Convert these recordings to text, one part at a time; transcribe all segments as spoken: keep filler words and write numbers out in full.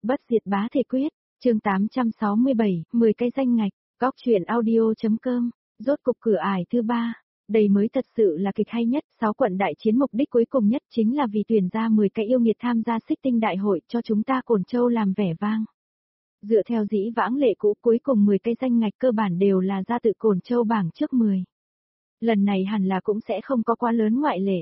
Bất diệt bá thể quyết, chương tám trăm sáu mươi bảy, mười cái danh ngạch, góc truyện audio.com, rốt cục cửa ải thứ ba. Đây mới thật sự là kịch hay nhất, sáu quận đại chiến mục đích cuối cùng nhất chính là vì tuyển ra mười cái yêu nghiệt tham gia xích tinh đại hội cho chúng ta Cổn Châu làm vẻ vang. Dựa theo dĩ vãng lệ cũ, cuối cùng mười cái danh ngạch cơ bản đều là ra tự Cổn Châu bảng trước mười. Lần này hẳn là cũng sẽ không có quá lớn ngoại lệ.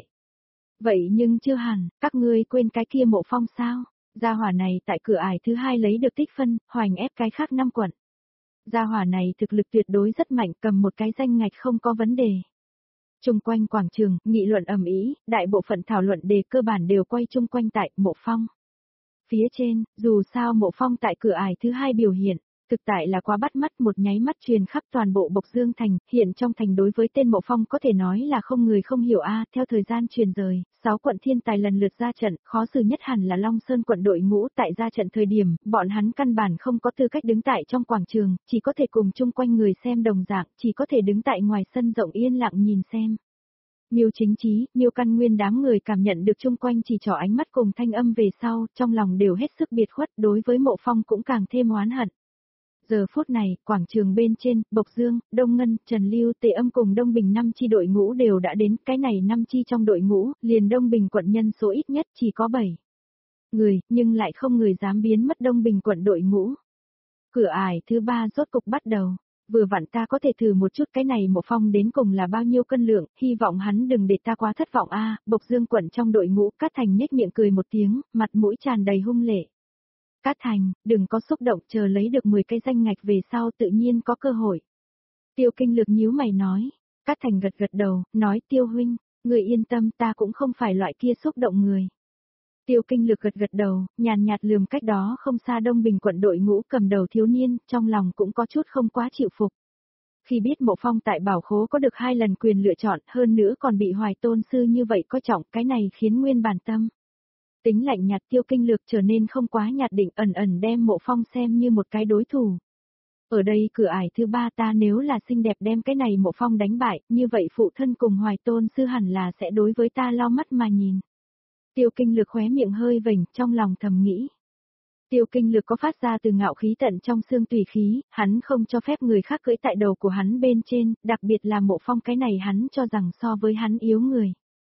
Vậy nhưng chưa hẳn, các ngươi quên cái kia Mộ Phong sao? Gia hỏa này tại cửa ải thứ hai lấy được tích phân, hoành ép cái khác năm quận. Gia hỏa này thực lực tuyệt đối rất mạnh, cầm một cái danh ngạch không có vấn đề. Trung quanh quảng trường, nghị luận ầm ĩ, đại bộ phận thảo luận đề cơ bản đều quay chung quanh tại Mộ Phong. Phía trên, dù sao Mộ Phong tại cửa ải thứ hai biểu hiện, thực tại là quá bắt mắt, một nháy mắt truyền khắp toàn bộ Bộc Dương thành, hiện trong thành đối với tên Mộ Phong có thể nói là không người không hiểu a. Theo thời gian truyền rời, sáu quận thiên tài lần lượt ra trận, khó xử nhất hẳn là Long Sơn quận đội ngũ. Tại ra trận thời điểm, bọn hắn căn bản không có tư cách đứng tại trong quảng trường, chỉ có thể cùng chung quanh người xem đồng dạng, chỉ có thể đứng tại ngoài sân rộng yên lặng nhìn xem. Miêu Chính Chí, Miêu Căn Nguyên đám người cảm nhận được chung quanh chỉ trỏ ánh mắt cùng thanh âm về sau, trong lòng đều hết sức biệt khuất, đối với Mộ Phong cũng càng thêm oán hận. Giờ phút này, quảng trường bên trên, Bộc Dương, Đông Ngân, Trần Lưu, Tề Âm cùng Đông Bình năm chi đội ngũ đều đã đến, cái này năm chi trong đội ngũ, liền Đông Bình quận nhân số ít nhất chỉ có bảy người, nhưng lại không người dám biến mất Đông Bình quận đội ngũ. Cửa ải thứ ba rốt cục bắt đầu, vừa vặn ta có thể thử một chút cái này Mộ Phong đến cùng là bao nhiêu cân lượng, hy vọng hắn đừng để ta quá thất vọng a. Bộc Dương quận trong đội ngũ, Cát Thành nhếch miệng cười một tiếng, mặt mũi tràn đầy hung lệ. Cát Thành, đừng có xúc động, chờ lấy được mười cái danh ngạch về sau tự nhiên có cơ hội. Tiêu Kinh Lược nhíu mày nói. Cát Thành gật gật đầu, nói Tiêu huynh, người yên tâm, ta cũng không phải loại kia xúc động người. Tiêu Kinh Lược gật gật đầu, nhàn nhạt lườm cách đó không xa Đông Bình quận đội ngũ cầm đầu thiếu niên, trong lòng cũng có chút không quá chịu phục. Khi biết Mộ Phong tại Bảo Khố có được hai lần quyền lựa chọn, hơn nữa còn bị Hoài Tôn sư như vậy coi trọng, cái này khiến nguyên bản tâm tính lạnh nhạt Tiêu Kinh Lược trở nên không quá nhạt định, ẩn ẩn đem Mộ Phong xem như một cái đối thủ. Ở đây cửa ải thứ ba, ta nếu là xinh đẹp đem cái này Mộ Phong đánh bại, như vậy phụ thân cùng Hoài Tôn sư hẳn là sẽ đối với ta lau mắt mà nhìn. Tiêu Kinh Lược khóe miệng hơi vểnh, trong lòng thầm nghĩ. Tiêu Kinh Lược có phát ra từ ngạo khí tận trong xương tùy khí, hắn không cho phép người khác cưỡi tại đầu của hắn bên trên, đặc biệt là Mộ Phong, cái này hắn cho rằng so với hắn yếu người.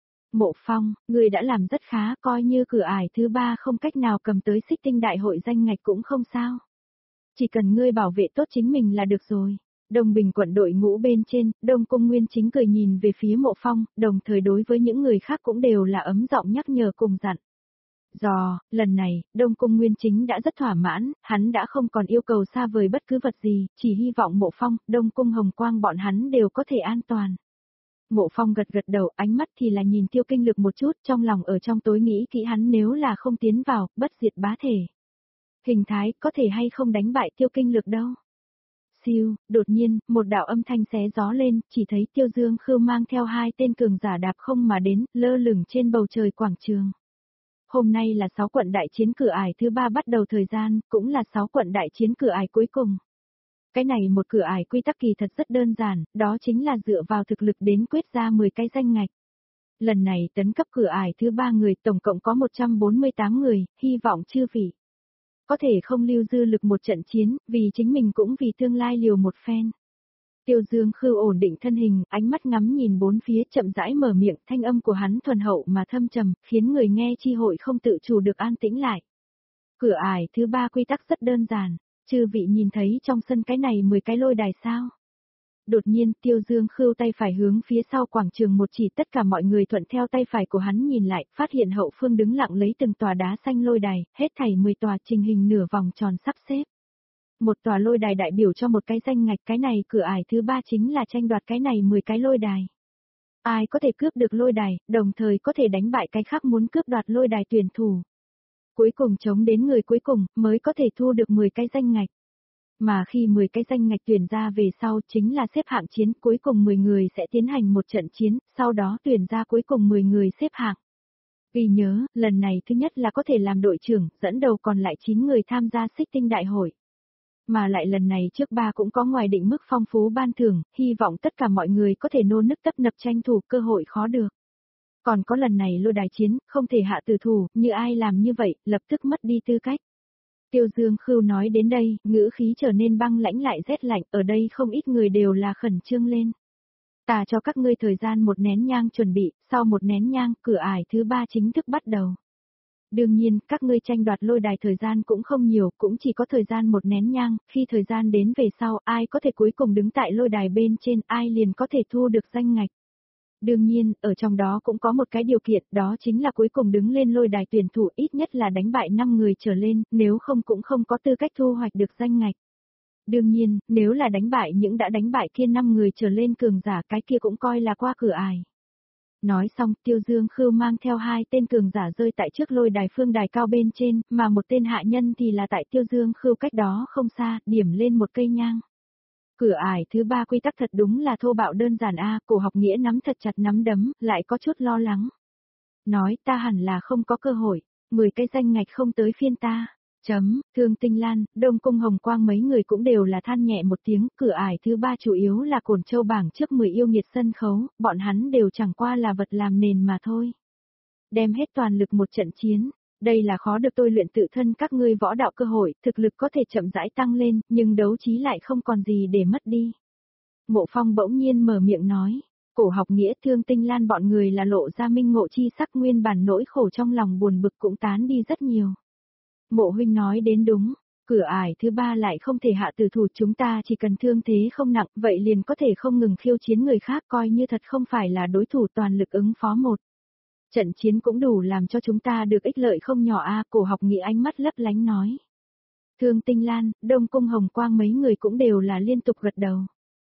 Mộ Phong, người đã làm rất khá, coi như cửa ải thứ ba không cách nào cầm tới xích tinh đại hội danh ngạch cũng không sao. Chỉ cần ngươi bảo vệ tốt chính mình là được rồi. Đông Bình quận đội ngũ bên trên, Đông Cung Nguyên Chính cười nhìn về phía Mộ Phong, đồng thời đối với những người khác cũng đều là ấm giọng nhắc nhở cùng dặn. Dò, lần này, Đông Cung Nguyên Chính đã rất thỏa mãn, hắn đã không còn yêu cầu xa vời bất cứ vật gì, chỉ hy vọng Mộ Phong, Đông Cung Hồng Quang bọn hắn đều có thể an toàn. Mộ Phong gật gật đầu, ánh mắt thì là nhìn Tiêu Kinh Lược một chút, trong lòng ở trong tối nghĩ kỹ hắn nếu là không tiến vào, bất diệt bá thể. Hình thái, có thể hay không đánh bại Tiêu Kinh Lược đâu. Siêu, đột nhiên, một đạo âm thanh xé gió lên, chỉ thấy Tiêu Dương Khưu mang theo hai tên cường giả đạp không mà đến, lơ lửng trên bầu trời quảng trường. Hôm nay là sáu quận đại chiến cửa ải thứ ba bắt đầu thời gian, cũng là sáu quận đại chiến cửa ải cuối cùng. Cái này một cửa ải quy tắc kỳ thật rất đơn giản, đó chính là dựa vào thực lực đến quyết ra mười cái danh ngạch. Lần này tấn cấp cửa ải thứ ba người, tổng cộng có một trăm bốn mươi tám người, hy vọng chư vị có thể không lưu dư lực một trận chiến, vì chính mình cũng vì tương lai liều một phen. Tiêu Dương Khưu ổn định thân hình, ánh mắt ngắm nhìn bốn phía, chậm rãi mở miệng, thanh âm của hắn thuần hậu mà thâm trầm, khiến người nghe chi hội không tự chủ được an tĩnh lại. Cửa ải thứ ba quy tắc rất đơn giản, chư vị nhìn thấy trong sân cái này mười cái lôi đài sao? Đột nhiên, Tiêu Dương Khưu tay phải hướng phía sau quảng trường một chỉ, tất cả mọi người thuận theo tay phải của hắn nhìn lại, phát hiện hậu phương đứng lặng lấy từng tòa đá xanh lôi đài, hết thảy mười tòa trình hình nửa vòng tròn sắp xếp. Một tòa lôi đài đại biểu cho một cái danh ngạch, cái này cửa ải thứ ba chính là tranh đoạt cái này mười cái lôi đài. Ai có thể cướp được lôi đài, đồng thời có thể đánh bại cái khác muốn cướp đoạt lôi đài tuyển thủ. Cuối cùng chống đến người cuối cùng, mới có thể thu được mười cái danh ngạch. Mà khi mười cái danh ngạch tuyển ra về sau chính là xếp hạng chiến, cuối cùng mười người sẽ tiến hành một trận chiến, sau đó tuyển ra cuối cùng mười người xếp hạng. Ghi nhớ, lần này thứ nhất là có thể làm đội trưởng, dẫn đầu còn lại chín người tham gia xích tinh đại hội. Mà lại lần này trước ba cũng có ngoài định mức phong phú ban thưởng, hy vọng tất cả mọi người có thể nô nức tấp nập tranh thủ, cơ hội khó được. Còn có lần này lôi đài chiến, không thể hạ tử thủ, như ai làm như vậy, lập tức mất đi tư cách. Tiêu Dương Khưu nói đến đây, ngữ khí trở nên băng lãnh lại rét lạnh, ở đây không ít người đều là khẩn trương lên. Ta cho các ngươi thời gian một nén nhang chuẩn bị, sau một nén nhang, cửa ải thứ ba chính thức bắt đầu. Đương nhiên, các ngươi tranh đoạt lôi đài thời gian cũng không nhiều, cũng chỉ có thời gian một nén nhang, khi thời gian đến về sau, ai có thể cuối cùng đứng tại lôi đài bên trên, ai liền có thể thu được danh ngạch. Đương nhiên, ở trong đó cũng có một cái điều kiện, đó chính là cuối cùng đứng lên lôi đài tuyển thủ ít nhất là đánh bại năm người trở lên, nếu không cũng không có tư cách thu hoạch được danh ngạch. Đương nhiên, nếu là đánh bại những đã đánh bại kia năm người trở lên cường giả cái kia cũng coi là qua cửa ải. Nói xong, Tiêu Dương Khưu mang theo hai tên cường giả rơi tại trước lôi đài phương đài cao bên trên, mà một tên hạ nhân thì là tại Tiêu Dương Khưu cách đó không xa, điểm lên một cây nhang. Cửa ải thứ ba quy tắc thật đúng là thô bạo đơn giản a, Cổ Học Nghĩa nắm thật chặt nắm đấm, lại có chút lo lắng. Nói ta hẳn là không có cơ hội, mười cái danh ngạch không tới phiên ta. Chấm, Thương Tinh Lan, Đông Cung Hồng Quang mấy người cũng đều là than nhẹ một tiếng, cửa ải thứ ba chủ yếu là Cổn Châu bảng trước mười yêu nghiệt sân khấu, bọn hắn đều chẳng qua là vật làm nền mà thôi. Đem hết toàn lực một trận chiến, đây là khó được tôi luyện tự thân các ngươi võ đạo cơ hội, thực lực có thể chậm rãi tăng lên, nhưng đấu trí lại không còn gì để mất đi. Mộ Phong bỗng nhiên mở miệng nói, Cổ Học Nghĩa Thương Tinh Lan bọn người là lộ ra minh ngộ chi sắc, nguyên bản nỗi khổ trong lòng buồn bực cũng tán đi rất nhiều. Mộ huynh nói đến đúng, cửa ải thứ ba lại không thể hạ tử thủ, chúng ta chỉ cần thương thế không nặng, vậy liền có thể không ngừng khiêu chiến người khác, coi như thật không phải là đối thủ toàn lực ứng phó một. Trận chiến cũng đủ làm cho chúng ta được ích lợi không nhỏ a, Cổ Học Nghĩa ánh mắt lấp lánh nói. Thương Tinh Lan, Đông Cung Hồng Quang mấy người cũng đều là liên tục gật đầu.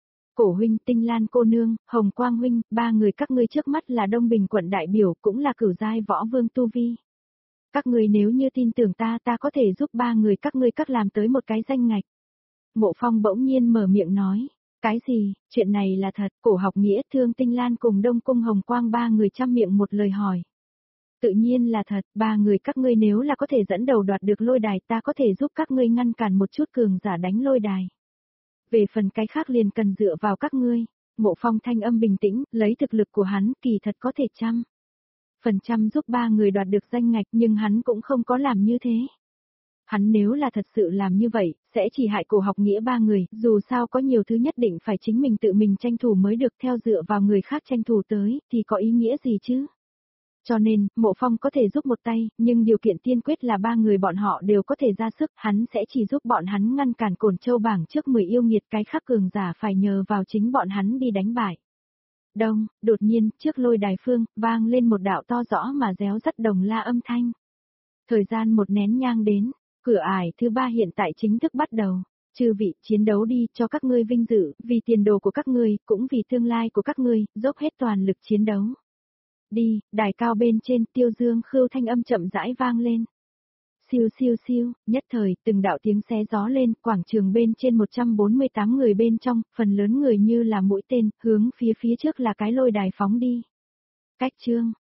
Cổ huynh, Tinh Lan cô nương, Hồng Quang huynh, ba người các ngươi trước mắt là Đông Bình quận đại biểu, cũng là cửu giai võ vương tu vi. Các ngươi nếu như tin tưởng ta, ta có thể giúp ba người các ngươi các làm tới một cái danh ngạch. Mộ Phong bỗng nhiên mở miệng nói, cái gì, chuyện này là thật, Cổ Học Nghĩa, Thương Tinh Lan cùng Đông Cung Hồng Quang ba người chăm miệng một lời hỏi. Tự nhiên là thật, ba người các ngươi nếu là có thể dẫn đầu đoạt được lôi đài, ta có thể giúp các ngươi ngăn cản một chút cường giả đánh lôi đài. Về phần cái khác liền cần dựa vào các ngươi. Mộ Phong thanh âm bình tĩnh, lấy thực lực của hắn, kỳ thật có thể trăm phần trăm giúp ba người đoạt được danh ngạch, nhưng hắn cũng không có làm như thế. Hắn nếu là thật sự làm như vậy, sẽ chỉ hại Cổ Học Nghĩa ba người, dù sao có nhiều thứ nhất định phải chính mình tự mình tranh thủ mới được, theo dựa vào người khác tranh thủ tới, thì có ý nghĩa gì chứ? Cho nên, Mộ Phong có thể giúp một tay, nhưng điều kiện tiên quyết là ba người bọn họ đều có thể ra sức, hắn sẽ chỉ giúp bọn hắn ngăn cản Cổn Châu bảng trước mười yêu nghiệt, cái khác cường giả phải nhờ vào chính bọn hắn đi đánh bại. Đông, đột nhiên, trước lôi đài phương, vang lên một đạo to rõ mà réo rắt đồng la âm thanh. Thời gian một nén nhang đến, cửa ải thứ ba hiện tại chính thức bắt đầu. Chư vị, chiến đấu đi, cho các ngươi vinh dự, vì tiền đồ của các ngươi, cũng vì tương lai của các ngươi, dốc hết toàn lực chiến đấu. Đi, đài cao bên trên, Tiêu Dương Khưu thanh âm chậm rãi vang lên. Siêu siêu siêu, nhất thời, từng đạo tiếng xé gió lên, quảng trường bên trên một trăm bốn mươi tám người bên trong, phần lớn người như là mũi tên, hướng phía phía trước là cái lôi đài phóng đi. Cách chương,